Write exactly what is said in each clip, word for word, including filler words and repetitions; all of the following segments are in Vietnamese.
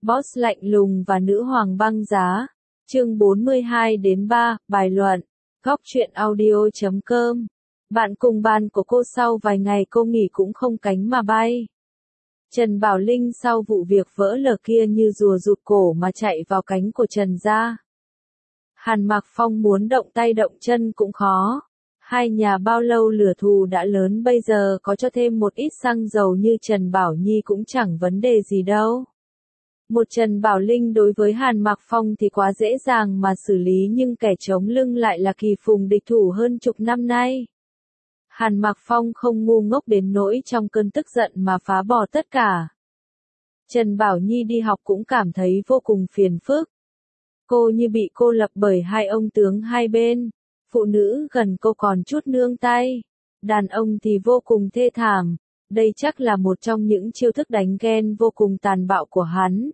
Boss lạnh lùng và nữ hoàng băng giá. Chương bốn mươi hai đến ba, bài luận. Góc truyện audio chấm com. Bạn cùng bàn của cô sau vài ngày cô nghỉ cũng không cánh mà bay. Trần Bảo Linh sau vụ việc vỡ lở kia như rùa rụt cổ mà chạy vào cánh của Trần gia. Hàn Mạc Phong muốn động tay động chân cũng khó. Hai nhà bao lâu lửa thù đã lớn, bây giờ có cho thêm một ít xăng dầu như Trần Bảo Nhi cũng chẳng vấn đề gì đâu. Một Trần Bảo Linh đối với Hàn Mạc Phong thì quá dễ dàng mà xử lý, nhưng kẻ chống lưng lại là Kỳ Phùng địch thủ hơn chục năm nay. Hàn Mạc Phong không ngu ngốc đến nỗi trong cơn tức giận mà phá bỏ tất cả. Trần Bảo Nhi đi học cũng cảm thấy vô cùng phiền phức. Cô như bị cô lập bởi hai ông tướng hai bên. Phụ nữ gần cô còn chút nương tay. Đàn ông thì vô cùng thê thảm. Đây chắc là một trong những chiêu thức đánh ghen vô cùng tàn bạo của hắn.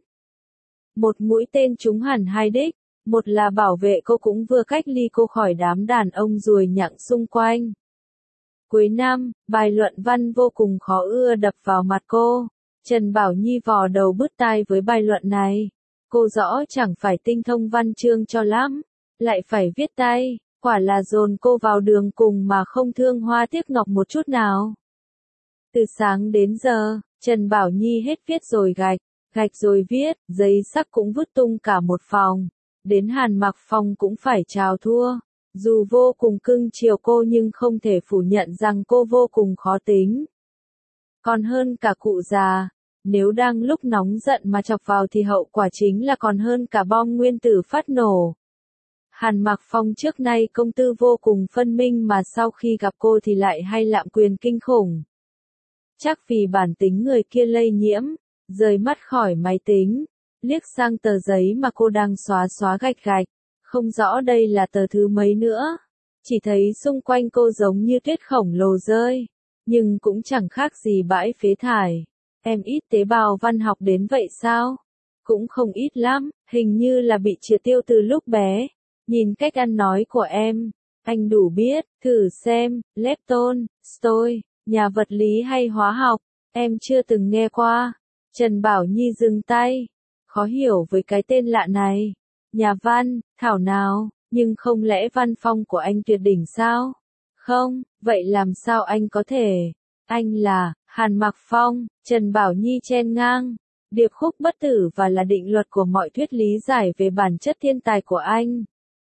Một mũi tên trúng hẳn hai đích. Một là bảo vệ cô cũng vừa cách ly cô khỏi đám đàn ông ruồi nhặng xung quanh. Cuối năm, bài luận văn vô cùng khó ưa đập vào mặt cô. Trần Bảo Nhi vò đầu bứt tai với bài luận này. Cô rõ chẳng phải tinh thông văn chương cho lắm, lại phải viết tay, quả là dồn cô vào đường cùng mà không thương hoa tiếc ngọc một chút nào. Từ sáng đến giờ, Trần Bảo Nhi hết viết rồi gạch, gạch rồi viết, giấy sắc cũng vứt tung cả một phòng. Đến Hàn Mạc Phong cũng phải chào thua. Dù vô cùng cưng chiều cô nhưng không thể phủ nhận rằng cô vô cùng khó tính. Còn hơn cả cụ già. Nếu đang lúc nóng giận mà chọc vào thì hậu quả chính là còn hơn cả bom nguyên tử phát nổ. Hàn Mạc Phong trước nay công tư vô cùng phân minh mà sau khi gặp cô thì lại hay lạm quyền kinh khủng. Chắc vì bản tính người kia lây nhiễm, rời mắt khỏi máy tính, liếc sang tờ giấy mà cô đang xóa xóa gạch gạch, không rõ đây là tờ thứ mấy nữa. Chỉ thấy xung quanh cô giống như tuyết khổng lồ rơi, nhưng cũng chẳng khác gì bãi phế thải. Em ít tế bào văn học đến vậy sao? Cũng không ít lắm, hình như là bị triệt tiêu từ lúc bé. Nhìn cách ăn nói của em, anh đủ biết, thử xem, lepton, stoi, nhà vật lý hay hóa học, em chưa từng nghe qua. Trần Bảo Nhi dừng tay, khó hiểu với cái tên lạ này. Nhà văn, thảo nào, nhưng không lẽ văn phong của anh tuyệt đỉnh sao? Không, vậy làm sao anh có thể? Anh là Hàn Mạc Phong. Trần Bảo Nhi chen ngang, điệp khúc bất tử và là định luật của mọi thuyết lý giải về bản chất thiên tài của anh.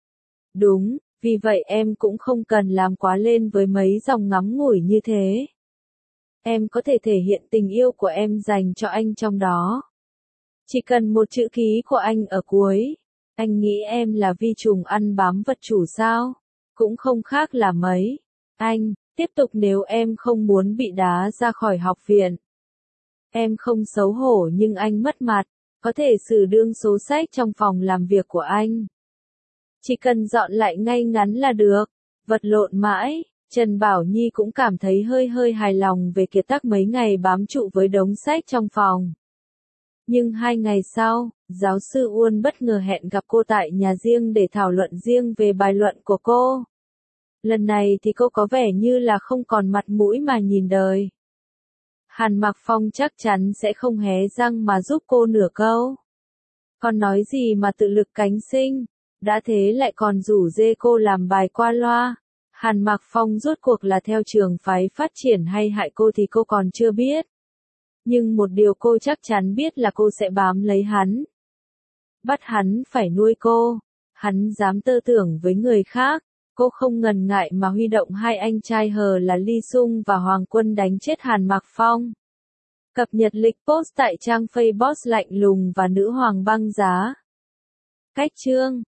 Đúng, vì vậy em cũng không cần làm quá lên với mấy dòng ngắn ngủi như thế. Em có thể thể hiện tình yêu của em dành cho anh trong đó. Chỉ cần một chữ ký của anh ở cuối. Anh nghĩ em là vi trùng ăn bám vật chủ sao? Cũng không khác là mấy. Anh, tiếp tục nếu em không muốn bị đá ra khỏi học viện. Em không xấu hổ nhưng anh mất mặt, có thể xử đương số sách trong phòng làm việc của anh. Chỉ cần dọn lại ngay ngắn là được, vật lộn mãi, Trần Bảo Nhi cũng cảm thấy hơi hơi hài lòng về kiệt tác mấy ngày bám trụ với đống sách trong phòng. Nhưng hai ngày sau, giáo sư Uôn bất ngờ hẹn gặp cô tại nhà riêng để thảo luận riêng về bài luận của cô. Lần này thì cô có vẻ như là không còn mặt mũi mà nhìn đời. Hàn Mạc Phong chắc chắn sẽ không hé răng mà giúp cô nửa câu. Còn nói gì mà tự lực cánh sinh, đã thế lại còn rủ dê cô làm bài qua loa. Hàn Mạc Phong rốt cuộc là theo trường phái phát triển hay hại cô thì cô còn chưa biết. Nhưng một điều cô chắc chắn biết là cô sẽ bám lấy hắn. Bắt hắn phải nuôi cô. Hắn dám tơ tưởng với người khác. Cô không ngần ngại mà huy động hai anh trai hờ là Ly Sung và Hoàng Quân đánh chết Hàn Mạc Phong. Cập nhật lịch post tại trang Facebook lạnh lùng và nữ hoàng băng giá. Cách chương